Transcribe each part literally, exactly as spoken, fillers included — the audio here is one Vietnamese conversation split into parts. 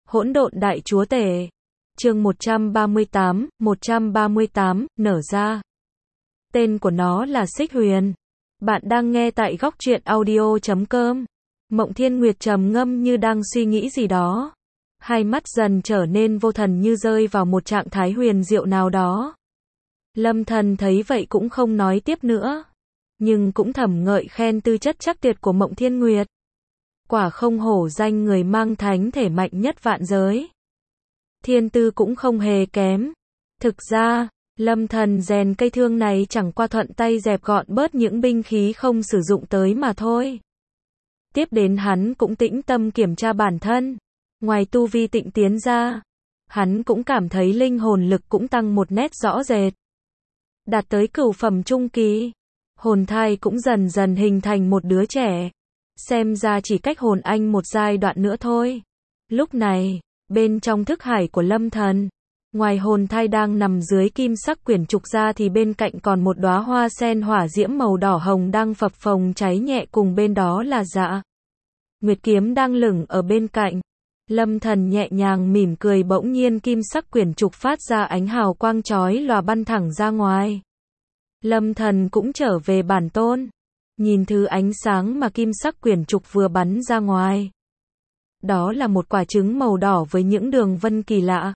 Hỗn độn đại chúa tể. Chương một trăm ba mươi tám, một trăm ba mươi tám, nở ra. Tên của nó là Xích Huyền. Bạn đang nghe tại góc truyện audio chấm com. Mộng Thiên Nguyệt trầm ngâm như đang suy nghĩ gì đó. Hai mắt dần trở nên vô thần như rơi vào một trạng thái huyền diệu nào đó. Lâm Thần thấy vậy cũng không nói tiếp nữa. Nhưng cũng thầm ngợi khen tư chất chắc tuyệt của Mộng Thiên Nguyệt. Quả không hổ danh người mang thánh thể mạnh nhất vạn giới. Thiên tư cũng không hề kém. Thực ra, Lâm Thần rèn cây thương này chẳng qua thuận tay dẹp gọn bớt những binh khí không sử dụng tới mà thôi. Tiếp đến hắn cũng tĩnh tâm kiểm tra bản thân. Ngoài tu vi tịnh tiến ra, hắn cũng cảm thấy linh hồn lực cũng tăng một nét rõ rệt. Đạt tới cửu phẩm trung kỳ, hồn thai cũng dần dần hình thành một đứa trẻ. Xem ra chỉ cách hồn anh một giai đoạn nữa thôi. Lúc này, bên trong thức hải của Lâm Thần, ngoài hồn thai đang nằm dưới kim sắc quyển trục ra thì bên cạnh còn một đóa hoa sen hỏa diễm màu đỏ hồng đang phập phồng cháy nhẹ, cùng bên đó là Dạ Nguyệt kiếm đang lửng ở bên cạnh. Lâm Thần nhẹ nhàng mỉm cười, bỗng nhiên kim sắc quyển trục phát ra ánh hào quang chói lòa bắn thẳng ra ngoài. Lâm Thần cũng trở về bản tôn. Nhìn thứ ánh sáng mà kim sắc quyển trục vừa bắn ra ngoài. Đó là một quả trứng màu đỏ với những đường vân kỳ lạ.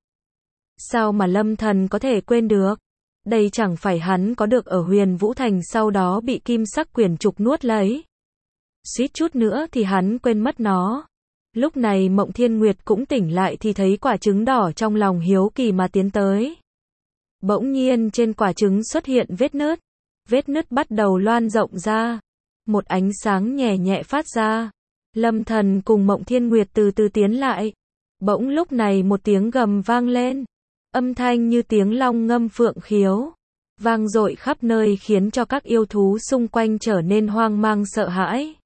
Sao mà Lâm Thần có thể quên được? Đây chẳng phải hắn có được ở Huyền Vũ Thành sau đó bị kim sắc quyển trục nuốt lấy. Suýt chút nữa thì hắn quên mất nó. Lúc này Mộng Thiên Nguyệt cũng tỉnh lại thì thấy quả trứng đỏ, trong lòng hiếu kỳ mà tiến tới. Bỗng nhiên trên quả trứng xuất hiện vết nứt. Vết nứt bắt đầu loan rộng ra. Một ánh sáng nhẹ nhẹ phát ra. Lâm Thần cùng Mộng Thiên Nguyệt từ từ tiến lại. Bỗng lúc này một tiếng gầm vang lên. Âm thanh như tiếng long ngâm phượng khiếu. Vang dội khắp nơi khiến cho các yêu thú xung quanh trở nên hoang mang sợ hãi.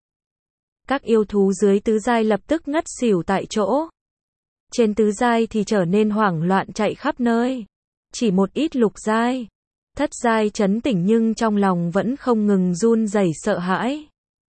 Các yêu thú dưới tứ giai lập tức ngất xỉu tại chỗ. Trên tứ giai thì trở nên hoảng loạn chạy khắp nơi. Chỉ một ít lục giai, thất giai trấn tỉnh nhưng trong lòng vẫn không ngừng run rẩy sợ hãi.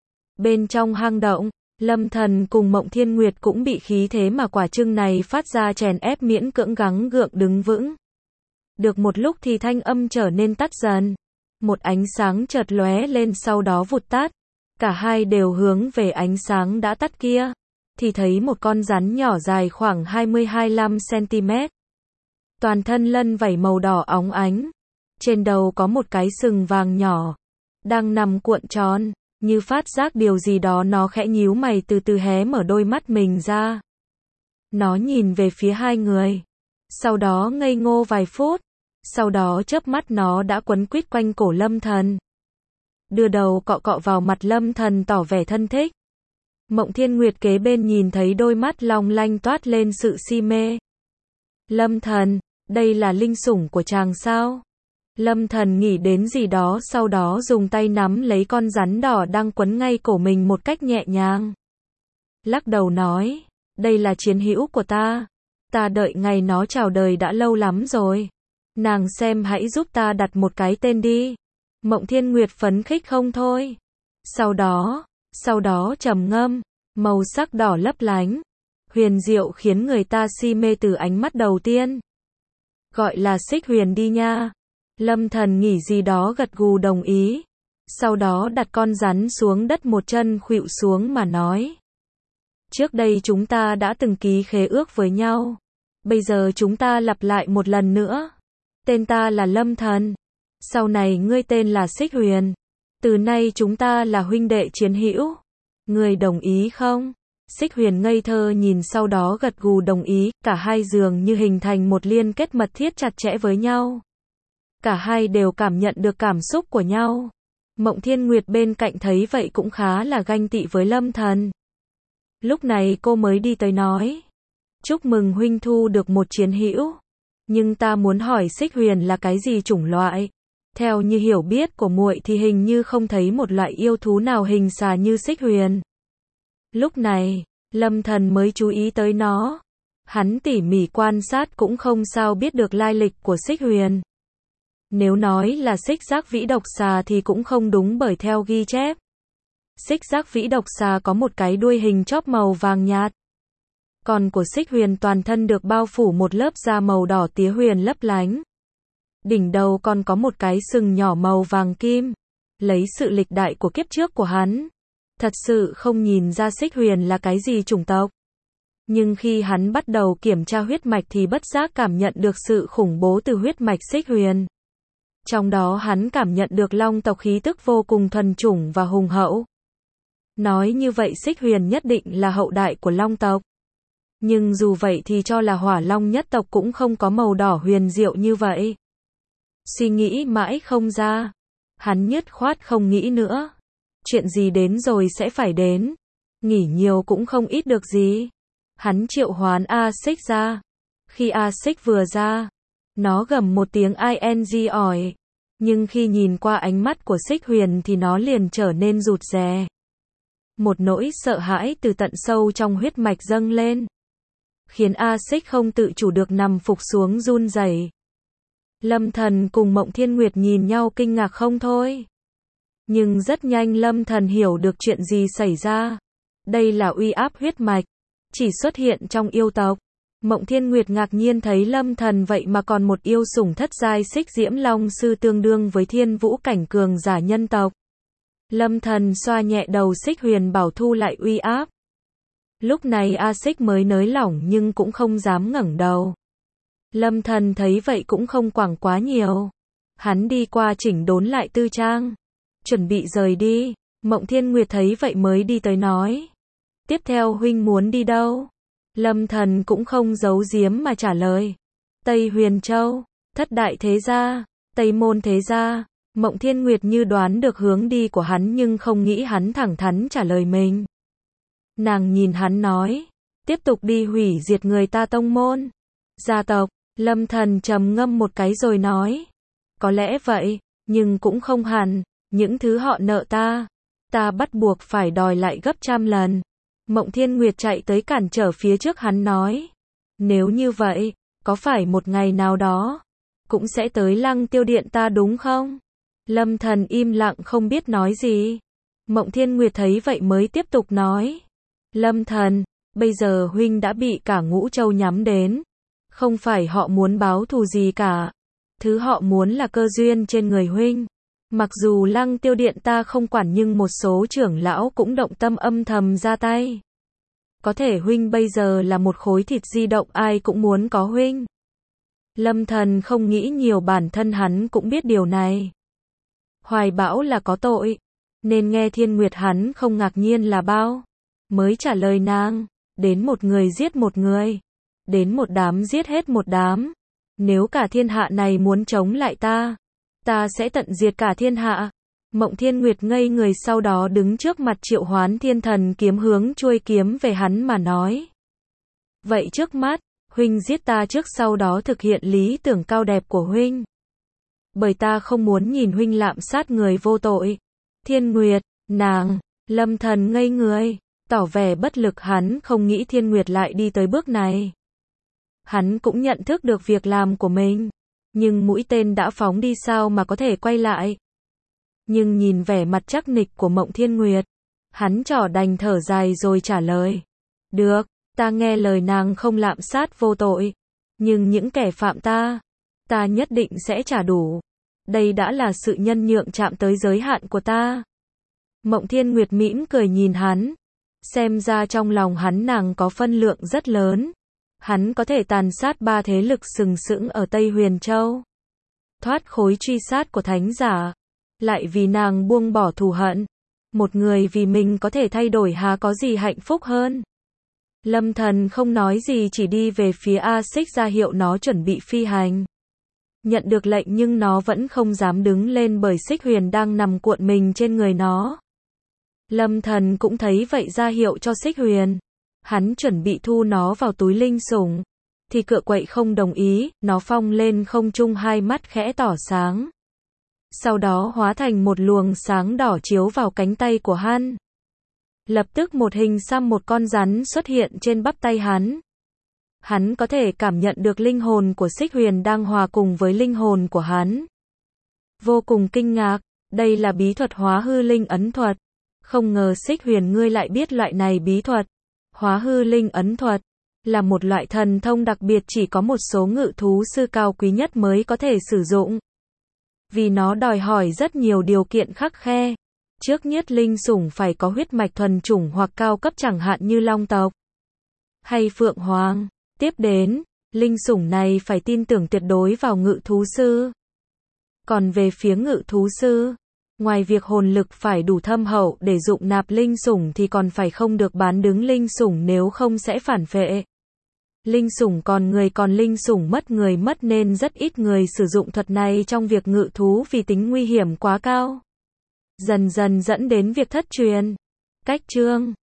Bên trong hang động, Lâm Thần cùng Mộng Thiên Nguyệt cũng bị khí thế mà quả trứng này phát ra chèn ép, miễn cưỡng gắng gượng đứng vững. Được một lúc thì thanh âm trở nên tắt dần. Một ánh sáng chợt lóe lên sau đó vụt tắt. Cả hai đều hướng về ánh sáng đã tắt kia. Thì thấy một con rắn nhỏ dài khoảng hai mươi đến hai mươi lăm xăng-ti-mét. Toàn thân lân vảy màu đỏ óng ánh. Trên đầu có một cái sừng vàng nhỏ. Đang nằm cuộn tròn. Như phát giác điều gì đó, nó khẽ nhíu mày, từ từ hé mở đôi mắt mình ra. Nó nhìn về phía hai người. Sau đó ngây ngô vài phút. Sau đó chớp mắt nó đã quấn quýt quanh cổ Lâm Thần. Đưa đầu cọ cọ vào mặt Lâm Thần tỏ vẻ thân thích. Mộng Thiên Nguyệt kế bên nhìn thấy đôi mắt long lanh toát lên sự si mê. Lâm Thần, đây là linh sủng của chàng sao? Lâm Thần nghĩ đến gì đó, sau đó dùng tay nắm lấy con rắn đỏ đang quấn ngay cổ mình một cách nhẹ nhàng. Lắc đầu nói, đây là chiến hữu của ta. Ta đợi ngày nó chào đời đã lâu lắm rồi. Nàng xem hãy giúp ta đặt một cái tên đi. Mộng Thiên Nguyệt phấn khích không thôi. Sau đó, sau đó trầm ngâm, màu sắc đỏ lấp lánh, huyền diệu khiến người ta si mê từ ánh mắt đầu tiên. Gọi là Xích Huyền đi nha. Lâm Thần nghĩ gì đó gật gù đồng ý. Sau đó đặt con rắn xuống đất, một chân khuỵu xuống mà nói. Trước đây chúng ta đã từng ký khế ước với nhau. Bây giờ chúng ta lặp lại một lần nữa. Tên ta là Lâm Thần. Sau này ngươi tên là Xích Huyền. Từ nay chúng ta là huynh đệ chiến hữu. Ngươi đồng ý không? Xích Huyền ngây thơ nhìn, sau đó gật gù đồng ý. Cả hai dường như hình thành một liên kết mật thiết chặt chẽ với nhau. Cả hai đều cảm nhận được cảm xúc của nhau. Mộng Thiên Nguyệt bên cạnh thấy vậy cũng khá là ganh tị với Lâm Thần. Lúc này cô mới đi tới nói. Chúc mừng huynh thu được một chiến hữu. Nhưng ta muốn hỏi Xích Huyền là cái gì chủng loại? Theo như hiểu biết của muội thì hình như không thấy một loại yêu thú nào hình xà như Xích Huyền. Lúc này, Lâm Thần mới chú ý tới nó. Hắn tỉ mỉ quan sát cũng không sao biết được lai lịch của Xích Huyền. Nếu nói là xích giác vĩ độc xà thì cũng không đúng, bởi theo ghi chép. Xích giác vĩ độc xà có một cái đuôi hình chóp màu vàng nhạt. Còn của Xích Huyền toàn thân được bao phủ một lớp da màu đỏ tía huyền lấp lánh. Đỉnh đầu còn có một cái sừng nhỏ màu vàng kim. Lấy sự lịch đại của kiếp trước của hắn, thật sự không nhìn ra Xích Huyền là cái gì chủng tộc. Nhưng khi hắn bắt đầu kiểm tra huyết mạch thì bất giác cảm nhận được sự khủng bố từ huyết mạch Xích Huyền. Trong đó hắn cảm nhận được long tộc khí tức vô cùng thuần chủng và hùng hậu. Nói như vậy Xích Huyền nhất định là hậu đại của long tộc. Nhưng dù vậy thì cho là hỏa long nhất tộc cũng không có màu đỏ huyền diệu như vậy. Suy nghĩ mãi không ra. Hắn nhất khoát không nghĩ nữa. Chuyện gì đến rồi sẽ phải đến. Nghỉ nhiều cũng không ít được gì. Hắn triệu hoán A Xích ra. Khi A Xích vừa ra, nó gầm một tiếng ing ỏi. Nhưng khi nhìn qua ánh mắt của Xích Huyền thì nó liền trở nên rụt rè. Một nỗi sợ hãi từ tận sâu trong huyết mạch dâng lên, khiến A Xích không tự chủ được nằm phục xuống run rẩy. Lâm Thần cùng Mộng Thiên Nguyệt nhìn nhau kinh ngạc không thôi. Nhưng rất nhanh Lâm Thần hiểu được chuyện gì xảy ra. Đây là uy áp huyết mạch, chỉ xuất hiện trong yêu tộc. Mộng Thiên Nguyệt ngạc nhiên thấy Lâm Thần vậy mà còn một yêu sủng thất giai Xích Diễm Long sư tương đương với thiên vũ cảnh cường giả nhân tộc. Lâm Thần xoa nhẹ đầu Xích Huyền bảo thu lại uy áp. Lúc này A Xích mới nới lỏng nhưng cũng không dám ngẩng đầu. Lâm Thần thấy vậy cũng không quảng quá nhiều. Hắn đi qua chỉnh đốn lại tư trang, chuẩn bị rời đi. Mộng Thiên Nguyệt thấy vậy mới đi tới nói: tiếp theo huynh muốn đi đâu? Lâm Thần cũng không giấu giếm mà trả lời: Tây Huyền Châu, thất đại thế gia, Tây Môn thế gia. Mộng Thiên Nguyệt như đoán được hướng đi của hắn nhưng không nghĩ hắn thẳng thắn trả lời mình. Nàng nhìn hắn nói: tiếp tục đi hủy diệt người ta tông môn, gia tộc. Lâm Thần trầm ngâm một cái rồi nói: có lẽ vậy, nhưng cũng không hẳn. Những thứ họ nợ ta, ta bắt buộc phải đòi lại gấp trăm lần. Mộng Thiên Nguyệt chạy tới cản trở phía trước hắn nói: nếu như vậy, có phải một ngày nào đó cũng sẽ tới Lăng Tiêu Điện ta đúng không? Lâm Thần im lặng không biết nói gì. Mộng Thiên Nguyệt thấy vậy mới tiếp tục nói: Lâm Thần, bây giờ huynh đã bị cả Ngũ Châu nhắm đến. Không phải họ muốn báo thù gì cả. Thứ họ muốn là cơ duyên trên người huynh. Mặc dù Lăng Tiêu Điện ta không quản nhưng một số trưởng lão cũng động tâm âm thầm ra tay. Có thể huynh bây giờ là một khối thịt di động ai cũng muốn có huynh. Lâm Thần không nghĩ nhiều, bản thân hắn cũng biết điều này. Hoài bão là có tội, nên nghe Thiên Nguyệt hắn không ngạc nhiên là bao. Mới trả lời nàng: đến một người giết một người, đến một đám giết hết một đám. Nếu cả thiên hạ này muốn chống lại ta, ta sẽ tận diệt cả thiên hạ. Mộng Thiên Nguyệt ngây người, sau đó đứng trước mặt triệu hoán thiên thần kiếm hướng chuôi kiếm về hắn mà nói: vậy trước mắt, huynh giết ta trước, sau đó thực hiện lý tưởng cao đẹp của huynh. Bởi ta không muốn nhìn huynh lạm sát người vô tội. Thiên Nguyệt, nàng. Lâm Thần ngây người, tỏ vẻ bất lực, hắn không nghĩ Thiên Nguyệt lại đi tới bước này. Hắn cũng nhận thức được việc làm của mình, nhưng mũi tên đã phóng đi sao mà có thể quay lại. Nhưng nhìn vẻ mặt chắc nịch của Mộng Thiên Nguyệt, hắn trỏ đành thở dài rồi trả lời: được, ta nghe lời nàng không lạm sát vô tội. Nhưng những kẻ phạm ta, ta nhất định sẽ trả đủ. Đây đã là sự nhân nhượng chạm tới giới hạn của ta. Mộng Thiên Nguyệt mỉm cười nhìn hắn. Xem ra trong lòng hắn nàng có phân lượng rất lớn. Hắn có thể tàn sát ba thế lực sừng sững ở Tây Huyền Châu, thoát khối truy sát của thánh giả, lại vì nàng buông bỏ thù hận. Một người vì mình có thể thay đổi há có gì hạnh phúc hơn. Lâm Thần không nói gì, chỉ đi về phía A Xích ra hiệu nó chuẩn bị phi hành. Nhận được lệnh nhưng nó vẫn không dám đứng lên bởi Xích Huyền đang nằm cuộn mình trên người nó. Lâm Thần cũng thấy vậy ra hiệu cho Xích Huyền. Hắn chuẩn bị thu nó vào túi linh sủng, thì cựa quậy không đồng ý, nó phong lên không trung, hai mắt khẽ tỏ sáng. Sau đó hóa thành một luồng sáng đỏ chiếu vào cánh tay của hắn. Lập tức một hình xăm một con rắn xuất hiện trên bắp tay hắn. Hắn có thể cảm nhận được linh hồn của Xích Huyền đang hòa cùng với linh hồn của hắn. Vô cùng kinh ngạc, đây là bí thuật hóa hư linh ấn thuật. Không ngờ Xích Huyền ngươi lại biết loại này bí thuật. Hóa hư linh ấn thuật là một loại thần thông đặc biệt chỉ có một số ngự thú sư cao quý nhất mới có thể sử dụng. Vì nó đòi hỏi rất nhiều điều kiện khắc khe. Trước nhất linh sủng phải có huyết mạch thuần chủng hoặc cao cấp chẳng hạn như long tộc hay phượng hoàng. Tiếp đến, linh sủng này phải tin tưởng tuyệt đối vào ngự thú sư. Còn về phía ngự thú sư, ngoài việc hồn lực phải đủ thâm hậu để dụng nạp linh sủng thì còn phải không được bán đứng linh sủng nếu không sẽ phản phệ. Linh sủng còn người còn linh sủng mất người mất nên rất ít người sử dụng thuật này trong việc ngự thú vì tính nguy hiểm quá cao. Dần dần dẫn đến việc thất truyền. Cách chương